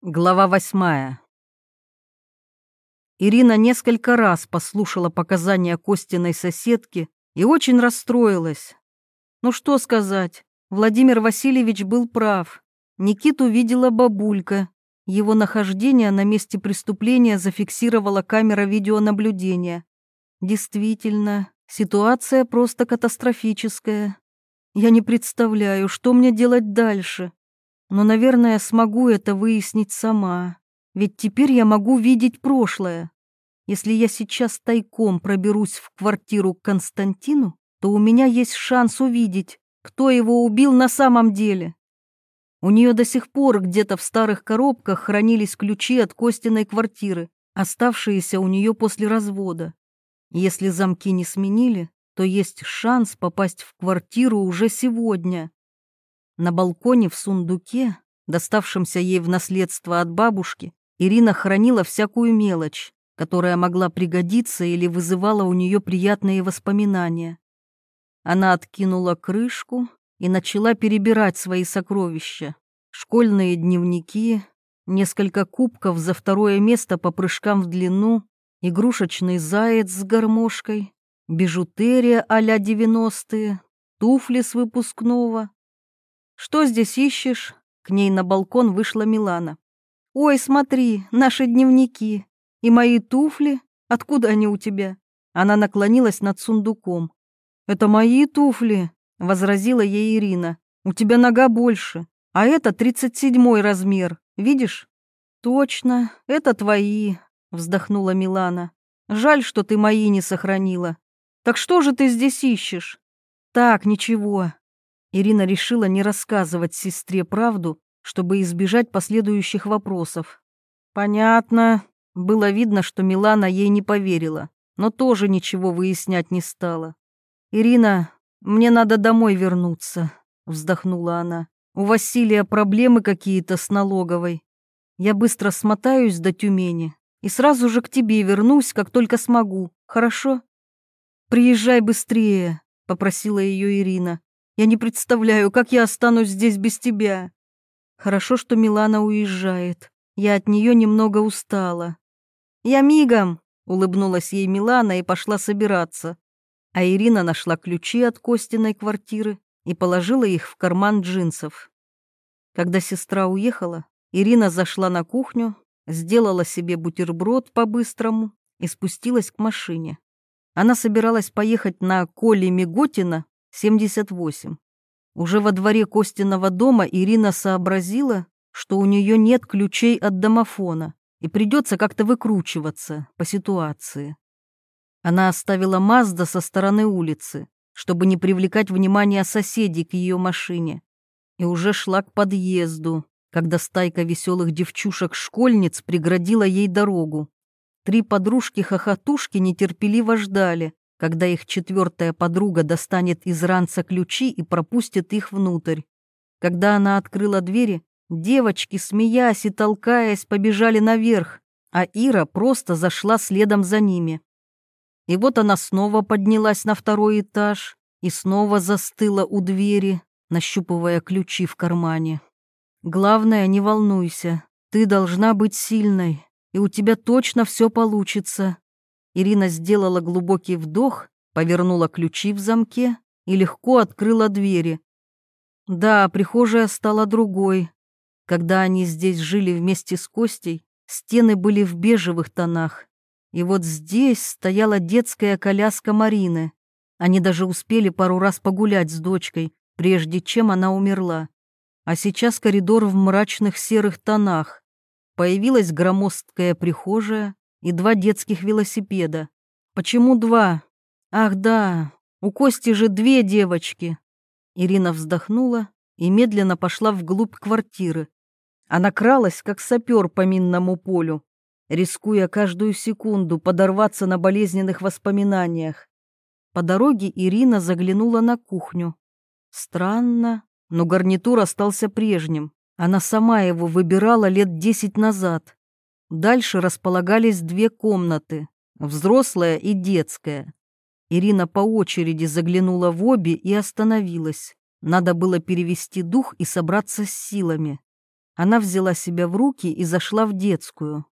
Глава 8. Ирина несколько раз послушала показания Костиной соседки и очень расстроилась. Ну что сказать, Владимир Васильевич был прав. Никиту видела бабулька. Его нахождение на месте преступления зафиксировала камера видеонаблюдения. Действительно, ситуация просто катастрофическая. Я не представляю, что мне делать дальше. Но, наверное, смогу это выяснить сама. Ведь теперь я могу видеть прошлое. Если я сейчас тайком проберусь в квартиру к Константину, то у меня есть шанс увидеть, кто его убил на самом деле. У нее до сих пор где-то в старых коробках хранились ключи от Костиной квартиры, оставшиеся у нее после развода. Если замки не сменили, то есть шанс попасть в квартиру уже сегодня. На балконе в сундуке, доставшемся ей в наследство от бабушки, Ирина хранила всякую мелочь, которая могла пригодиться или вызывала у нее приятные воспоминания. Она откинула крышку и начала перебирать свои сокровища. Школьные дневники, несколько кубков за второе место по прыжкам в длину, игрушечный заяц с гармошкой, бижутерия а-ля 90-е, туфли с выпускного. «Что здесь ищешь?» К ней на балкон вышла Милана. «Ой, смотри, наши дневники. И мои туфли. Откуда они у тебя?» Она наклонилась над сундуком. «Это мои туфли», — возразила ей Ирина. «У тебя нога больше, а это 37-й размер. Видишь?» «Точно, это твои», — вздохнула Милана. «Жаль, что ты мои не сохранила. Так что же ты здесь ищешь?» «Так, ничего». Ирина решила не рассказывать сестре правду, чтобы избежать последующих вопросов. «Понятно». Было видно, что Милана ей не поверила, но тоже ничего выяснять не стала. «Ирина, мне надо домой вернуться», — вздохнула она. «У Василия проблемы какие-то с налоговой. Я быстро смотаюсь до Тюмени и сразу же к тебе вернусь, как только смогу, хорошо?» «Приезжай быстрее», — попросила ее Ирина. «Я не представляю, как я останусь здесь без тебя». «Хорошо, что Милана уезжает. Я от нее немного устала». «Я мигом», — улыбнулась ей Милана и пошла собираться. А Ирина нашла ключи от Костиной квартиры и положила их в карман джинсов. Когда сестра уехала, Ирина зашла на кухню, сделала себе бутерброд по-быстрому и спустилась к машине. Она собиралась поехать на Коли Миготина, 78. Уже во дворе Костиного дома Ирина сообразила, что у нее нет ключей от домофона, и придется как-то выкручиваться по ситуации. Она оставила Мазда со стороны улицы, чтобы не привлекать внимание соседей к ее машине, и уже шла к подъезду, когда стайка веселых девчушек-школьниц преградила ей дорогу. 3 подружки-хохотушки нетерпеливо ждали, когда их 4-я подруга достанет из ранца ключи и пропустит их внутрь. Когда она открыла двери, девочки, смеясь и толкаясь, побежали наверх, а Ира просто зашла следом за ними. И вот она снова поднялась на 2-й этаж и снова застыла у двери, нащупывая ключи в кармане. «Главное, не волнуйся, ты должна быть сильной, и у тебя точно все получится». Ирина сделала глубокий вдох, повернула ключи в замке и легко открыла двери. Да, прихожая стала другой. Когда они здесь жили вместе с Костей, стены были в бежевых тонах. И вот здесь стояла детская коляска Марины. Они даже успели пару раз погулять с дочкой, прежде чем она умерла. А сейчас коридор в мрачных серых тонах. Появилась громоздкая прихожая и 2 детских велосипеда. Почему 2? Ах да, у Кости же 2 девочки. Ирина вздохнула и медленно пошла вглубь квартиры. Она кралась, как сапер по минному полю, рискуя каждую секунду подорваться на болезненных воспоминаниях. По дороге Ирина заглянула на кухню. Странно, но гарнитур остался прежним. Она сама его выбирала лет 10 назад. Дальше располагались 2 комнаты, взрослая и детская. Ирина по очереди заглянула в обе и остановилась. Надо было перевести дух и собраться с силами. Она взяла себя в руки и зашла в детскую.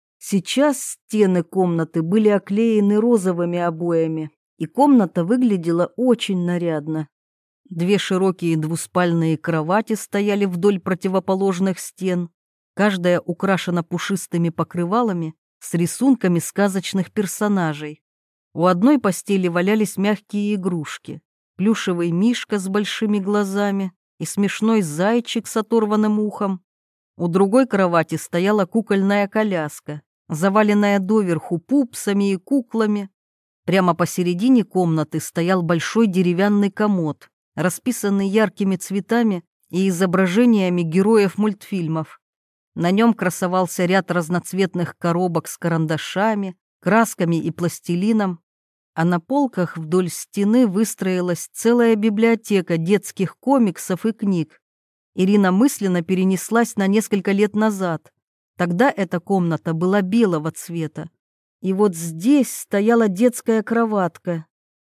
Сейчас стены комнаты были оклеены розовыми обоями, и комната выглядела очень нарядно. 2 широкие двуспальные кровати стояли вдоль противоположных стен, каждая украшена пушистыми покрывалами с рисунками сказочных персонажей. У одной постели валялись мягкие игрушки, плюшевый мишка с большими глазами и смешной зайчик с оторванным ухом. У другой кровати стояла кукольная коляска, заваленная доверху пупсами и куклами. Прямо посередине комнаты стоял большой деревянный комод, расписанный яркими цветами и изображениями героев мультфильмов. На нем красовался ряд разноцветных коробок с карандашами, красками и пластилином, а на полках вдоль стены выстроилась целая библиотека детских комиксов и книг. Ирина мысленно перенеслась на несколько лет назад. Тогда эта комната была белого цвета. И вот здесь стояла детская кроватка.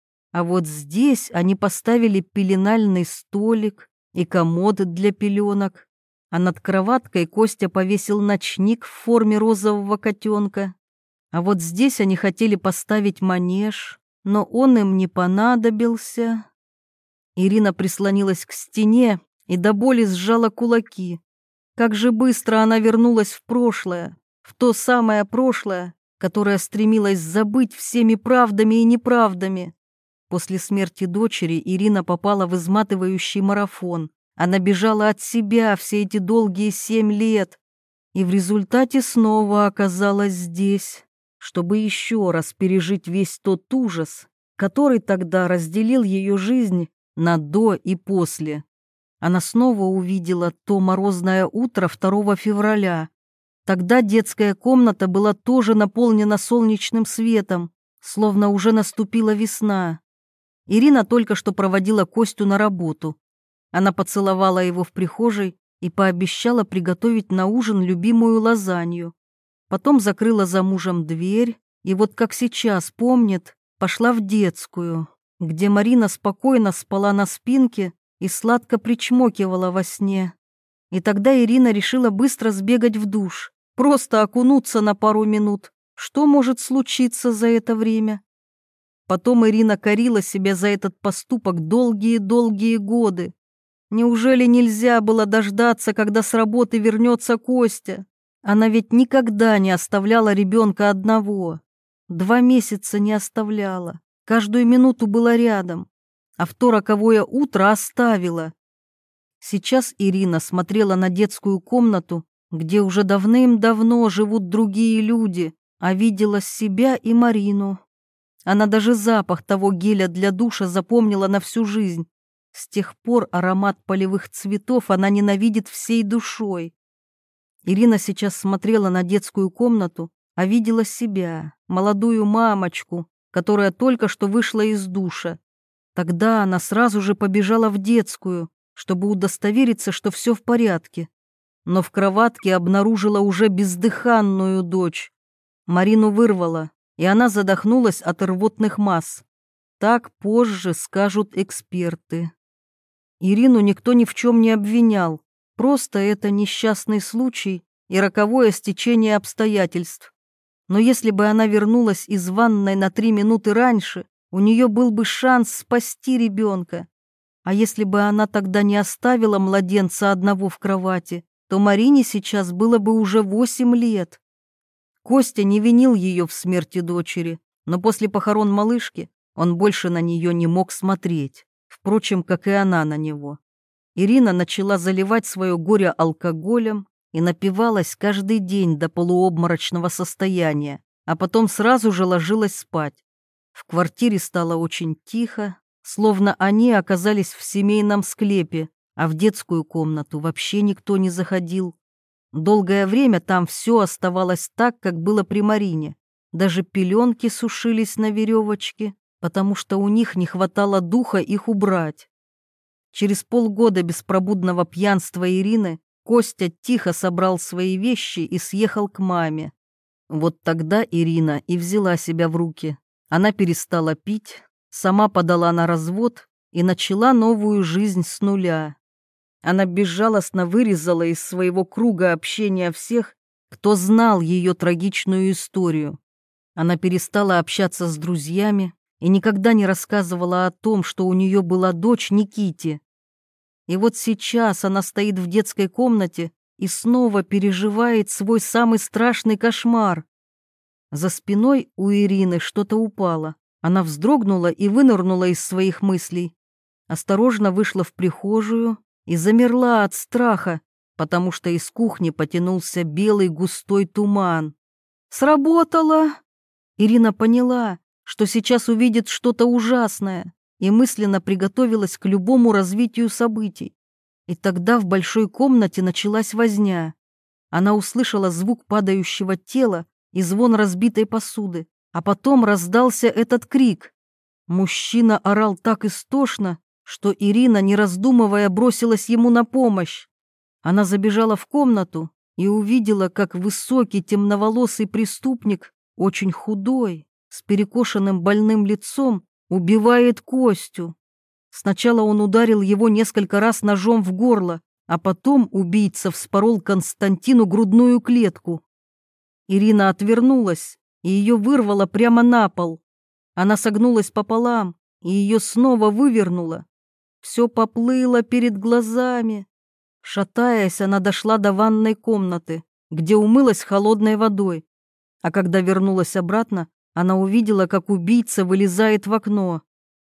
А вот здесь они поставили пеленальный столик и комод для пеленок. А над кроваткой Костя повесил ночник в форме розового котенка. А вот здесь они хотели поставить манеж, но он им не понадобился. Ирина прислонилась к стене и до боли сжала кулаки. Как же быстро она вернулась в прошлое, в то самое прошлое, которое стремилось забыть всеми правдами и неправдами. После смерти дочери Ирина попала в изматывающий марафон. Она бежала от себя все эти долгие 7 лет и в результате снова оказалась здесь, чтобы еще раз пережить весь тот ужас, который тогда разделил ее жизнь на до и после. Она снова увидела то морозное утро 2 февраля. Тогда детская комната была тоже наполнена солнечным светом, словно уже наступила весна. Ирина только что проводила Костю на работу. Она поцеловала его в прихожей и пообещала приготовить на ужин любимую лазанью. Потом закрыла за мужем дверь и вот как сейчас помнит, пошла в детскую, где Марина спокойно спала на спинке и сладко причмокивала во сне. И тогда Ирина решила быстро сбегать в душ, просто окунуться на пару минут. Что может случиться за это время? Потом Ирина корила себя за этот поступок долгие-долгие годы. Неужели нельзя было дождаться, когда с работы вернется Костя? Она ведь никогда не оставляла ребенка одного. 2 месяца не оставляла, каждую минуту была рядом, а в то роковое утро оставила. Сейчас Ирина смотрела на детскую комнату, где уже давным-давно живут другие люди, а видела себя и Марину. Она даже запах того геля для душа запомнила на всю жизнь. С тех пор аромат полевых цветов она ненавидит всей душой. Ирина сейчас смотрела на детскую комнату, а видела себя, молодую мамочку, которая только что вышла из душа. Тогда она сразу же побежала в детскую, чтобы удостовериться, что все в порядке. Но в кроватке обнаружила уже бездыханную дочь. Марину вырвало, и она задохнулась от рвотных масс. Так позже скажут эксперты. Ирину никто ни в чем не обвинял, просто это несчастный случай и роковое стечение обстоятельств. Но если бы она вернулась из ванной на 3 минуты раньше, у нее был бы шанс спасти ребенка. А если бы она тогда не оставила младенца одного в кровати, то Марине сейчас было бы уже 8 лет. Костя не винил ее в смерти дочери, но после похорон малышки он больше на нее не мог смотреть. Впрочем, как и она на него. Ирина начала заливать свое горе алкоголем и напивалась каждый день до полуобморочного состояния, а потом сразу же ложилась спать. В квартире стало очень тихо, словно они оказались в семейном склепе, а в детскую комнату вообще никто не заходил. Долгое время там все оставалось так, как было при Марине. Даже пеленки сушились на веревочке, потому что у них не хватало духа их убрать. Через полгода беспробудного пьянства Ирины Костя тихо собрал свои вещи и съехал к маме. Вот тогда Ирина и взяла себя в руки. Она перестала пить, сама подала на развод и начала новую жизнь с нуля. Она безжалостно вырезала из своего круга общения всех, кто знал ее трагичную историю. Она перестала общаться с друзьями и никогда не рассказывала о том, что у нее была дочь Никите. И вот сейчас она стоит в детской комнате и снова переживает свой самый страшный кошмар. За спиной у Ирины что-то упало. Она вздрогнула и вынырнула из своих мыслей. Осторожно вышла в прихожую и замерла от страха, потому что из кухни потянулся белый густой туман. Сработало! Ирина поняла, что сейчас увидит что-то ужасное, и мысленно приготовилась к любому развитию событий. И тогда в большой комнате началась возня. Она услышала звук падающего тела и звон разбитой посуды, а потом раздался этот крик. Мужчина орал так истошно, что Ирина, не раздумывая, бросилась ему на помощь. Она забежала в комнату и увидела, как высокий темноволосый преступник, очень худой, с перекошенным больным лицом, убивает Костю. Сначала он ударил его несколько раз ножом в горло, а потом убийца вспорол Константину грудную клетку. Ирина отвернулась, и ее вырвало прямо на пол. Она согнулась пополам, и ее снова вывернуло. Все поплыло перед глазами. Шатаясь, она дошла до ванной комнаты, где умылась холодной водой. А когда вернулась обратно, она увидела, как убийца вылезает в окно.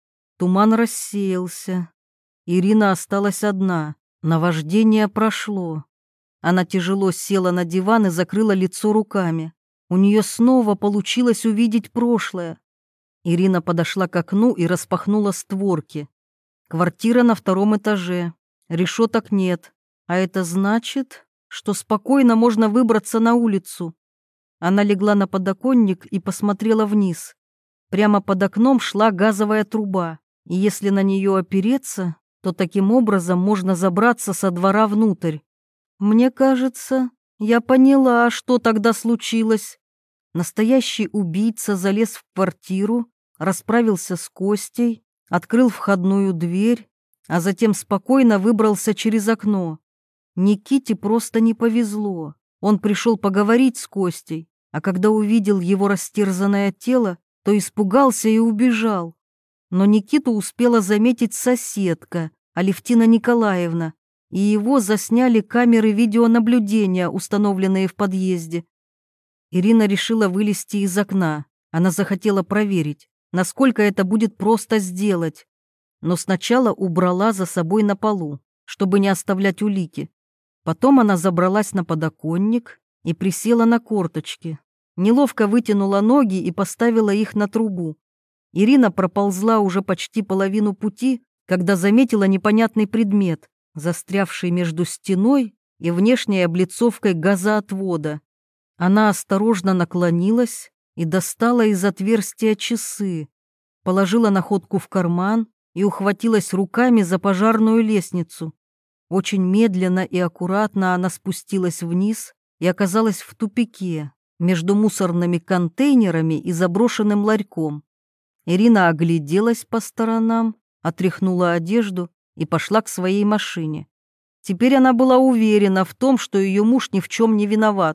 Туман рассеялся. Ирина осталась одна. Наваждение прошло. Она тяжело села на диван и закрыла лицо руками. У нее снова получилось увидеть прошлое. Ирина подошла к окну и распахнула створки. Квартира на 2-м этаже. Решеток нет. А это значит, что спокойно можно выбраться на улицу. Она легла на подоконник и посмотрела вниз. Прямо под окном шла газовая труба, и если на нее опереться, то таким образом можно забраться со двора внутрь. Мне кажется, я поняла, что тогда случилось. Настоящий убийца залез в квартиру, расправился с Костей, открыл входную дверь, а затем спокойно выбрался через окно. Никите просто не повезло. Он пришел поговорить с Костей, а когда увидел его растерзанное тело, то испугался и убежал. Но Никиту успела заметить соседка, Алевтина Николаевна, и его засняли камеры видеонаблюдения, установленные в подъезде. Ирина решила вылезти из окна. Она захотела проверить, насколько это будет просто сделать. Но сначала убрала за собой на полу, чтобы не оставлять улики. Потом она забралась на подоконник и присела на корточки. Неловко вытянула ноги и поставила их на трубу. Ирина проползла уже почти половину пути, когда заметила непонятный предмет, застрявший между стеной и внешней облицовкой газоотвода. Она осторожно наклонилась и достала из отверстия часы, положила находку в карман и ухватилась руками за пожарную лестницу. Очень медленно и аккуратно она спустилась вниз и оказалась в тупике между мусорными контейнерами и заброшенным ларьком. Ирина огляделась по сторонам, отряхнула одежду и пошла к своей машине. Теперь она была уверена в том, что ее муж ни в чем не виноват.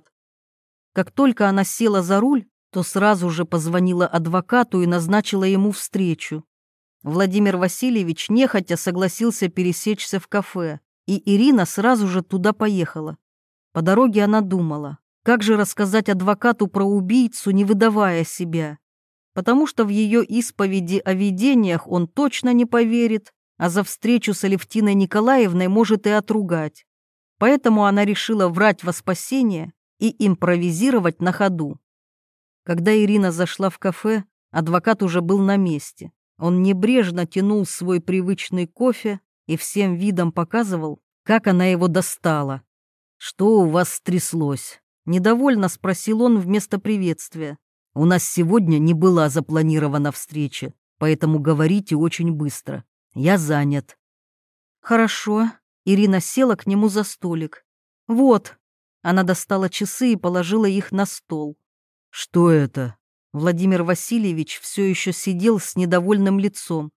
Как только она села за руль, то сразу же позвонила адвокату и назначила ему встречу. Владимир Васильевич нехотя согласился пересечься в кафе, и Ирина сразу же туда поехала. По дороге она думала, как же рассказать адвокату про убийцу, не выдавая себя. Потому что в ее исповеди о видениях он точно не поверит, а за встречу с Алевтиной Николаевной может и отругать. Поэтому она решила врать во спасение и импровизировать на ходу. Когда Ирина зашла в кафе, адвокат уже был на месте. Он небрежно тянул свой привычный кофе и всем видом показывал, как она его достала. «Что у вас стряслось?» — недовольно спросил он вместо приветствия. «У нас сегодня не была запланирована встреча, поэтому говорите очень быстро. Я занят». «Хорошо». Ирина села к нему за столик. «Вот». Она достала часы и положила их на стол. «Что это?» Владимир Васильевич все еще сидел с недовольным лицом.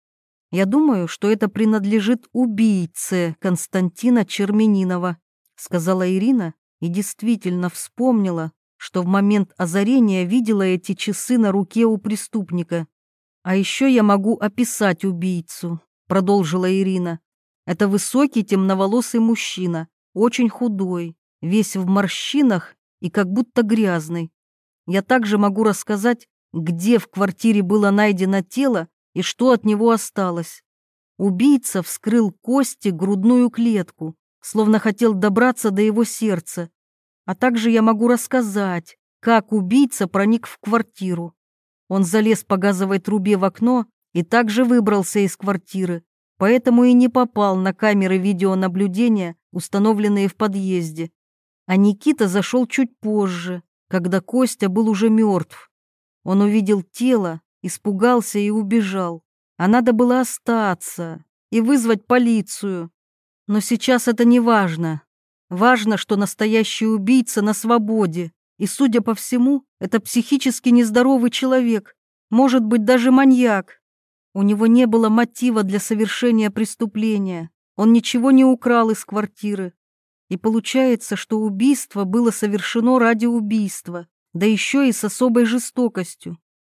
Я думаю, что это принадлежит убийце Константина Черменинова, сказала Ирина и действительно вспомнила, что в момент озарения видела эти часы на руке у преступника. А еще я могу описать убийцу, продолжила Ирина. Это высокий темноволосый мужчина, очень худой, весь в морщинах и как будто грязный. Я также могу рассказать, где в квартире было найдено тело и что от него осталось. Убийца вскрыл кости грудную клетку, словно хотел добраться до его сердца. А также я могу рассказать, как убийца проник в квартиру. Он залез по газовой трубе в окно и также выбрался из квартиры, поэтому и не попал на камеры видеонаблюдения, установленные в подъезде. А Никита зашел чуть позже, когда Костя был уже мертв. Он увидел тело, испугался и убежал. А надо было остаться и вызвать полицию. Но сейчас это не важно. Важно, что настоящий убийца на свободе. И, судя по всему, это психически нездоровый человек, может быть, даже маньяк. У него не было мотива для совершения преступления. Он ничего не украл из квартиры. И получается, что убийство было совершено ради убийства, да еще и с особой жестокостью.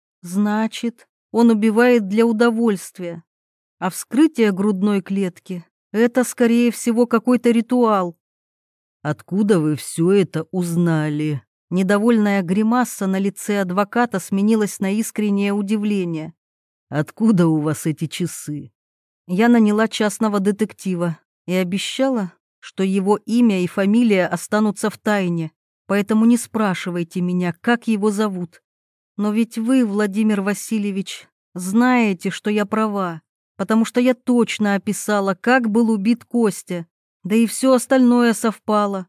Значит, он убивает для удовольствия. А вскрытие грудной клетки — это, скорее всего, какой-то ритуал. «Откуда вы все это узнали?» Недовольная гримаса на лице адвоката сменилась на искреннее удивление. «Откуда у вас эти часы?» Я наняла частного детектива и обещала, что его имя и фамилия останутся в тайне, поэтому не спрашивайте меня, как его зовут. Но ведь вы, Владимир Васильевич, знаете, что я права, потому что я точно описала, как был убит Костя, да и все остальное совпало.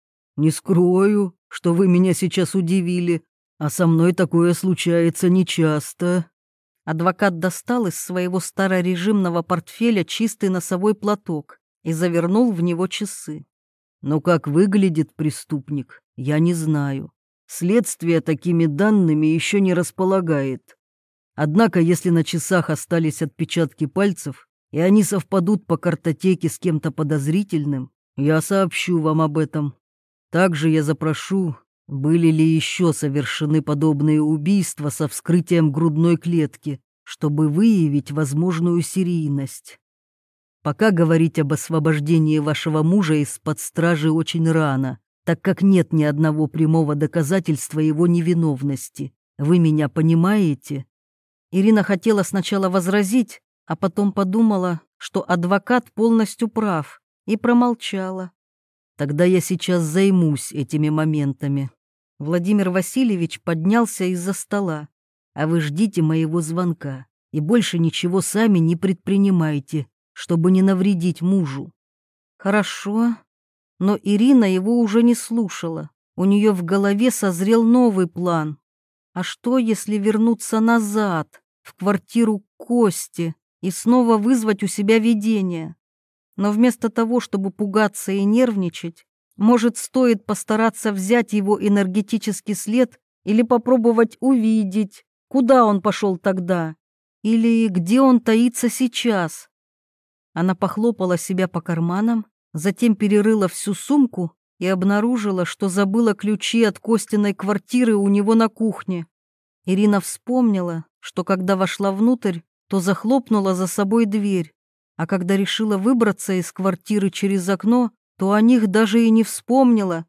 Не скрою, что вы меня сейчас удивили, а со мной такое случается нечасто. Адвокат достал из своего старорежимного портфеля чистый носовой платок и завернул в него часы. Но как выглядит преступник, я не знаю. Следствие такими данными еще не располагает. Однако, если на часах остались отпечатки пальцев, и они совпадут по картотеке с кем-то подозрительным, я сообщу вам об этом. Также я запрошу, были ли еще совершены подобные убийства со вскрытием грудной клетки, чтобы выявить возможную серийность. Пока говорить об освобождении вашего мужа из-под стражи очень рано, так как нет ни одного прямого доказательства его невиновности. Вы меня понимаете?» Ирина хотела сначала возразить, а потом подумала, что адвокат полностью прав, и промолчала. «Тогда я сейчас займусь этими моментами». Владимир Васильевич поднялся из-за стола. «А вы ждите моего звонка и больше ничего сами не предпринимайте, чтобы не навредить мужу». «Хорошо». Но Ирина его уже не слушала. У нее в голове созрел новый план. А что, если вернуться назад, в квартиру Кости, и снова вызвать у себя видение? Но вместо того, чтобы пугаться и нервничать, может, стоит постараться взять его энергетический след или попробовать увидеть, куда он пошел тогда, или где он таится сейчас. Она похлопала себя по карманам, затем перерыла всю сумку и обнаружила, что забыла ключи от Костиной квартиры у него на кухне. Ирина вспомнила, что когда вошла внутрь, то захлопнула за собой дверь, а когда решила выбраться из квартиры через окно, то о них даже и не вспомнила.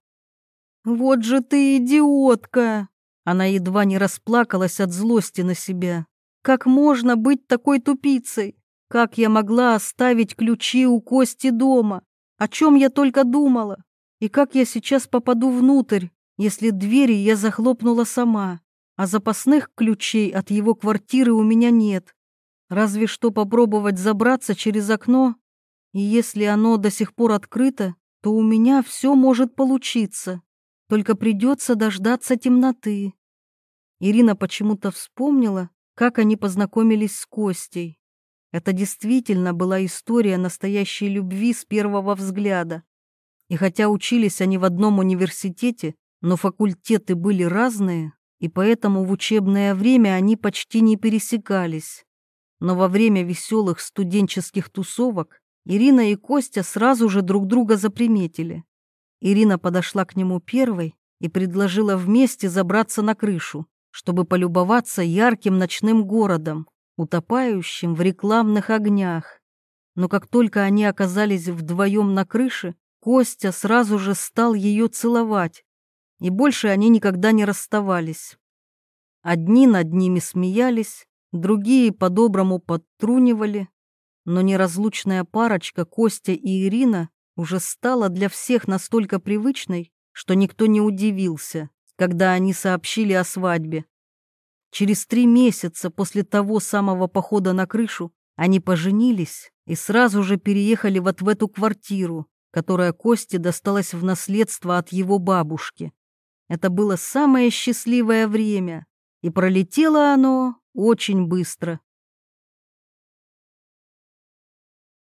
«Вот же ты идиотка!» Она едва не расплакалась от злости на себя. «Как можно быть такой тупицей? Как я могла оставить ключи у Кости дома? О чем я только думала? И как я сейчас попаду внутрь, если двери я захлопнула сама, а запасных ключей от его квартиры у меня нет? Разве что попробовать забраться через окно, и если оно до сих пор открыто, то у меня все может получиться, только придется дождаться темноты». Ирина почему-то вспомнила, как они познакомились с Костей. Это действительно была история настоящей любви с первого взгляда. И хотя учились они в одном университете, но факультеты были разные, и поэтому в учебное время они почти не пересекались. Но во время веселых студенческих тусовок Ирина и Костя сразу же друг друга заприметили. Ирина подошла к нему первой и предложила вместе забраться на крышу, чтобы полюбоваться ярким ночным городом, утопающим в рекламных огнях. Но как только они оказались вдвоем на крыше, Костя сразу же стал ее целовать, и больше они никогда не расставались. Одни над ними смеялись, другие по-доброму подтрунивали, но неразлучная парочка Костя и Ирина уже стала для всех настолько привычной, что никто не удивился, когда они сообщили о свадьбе. Через 3 месяца после того самого похода на крышу они поженились и сразу же переехали вот в эту квартиру, которая Косте досталась в наследство от его бабушки. Это было самое счастливое время, и пролетело оно очень быстро.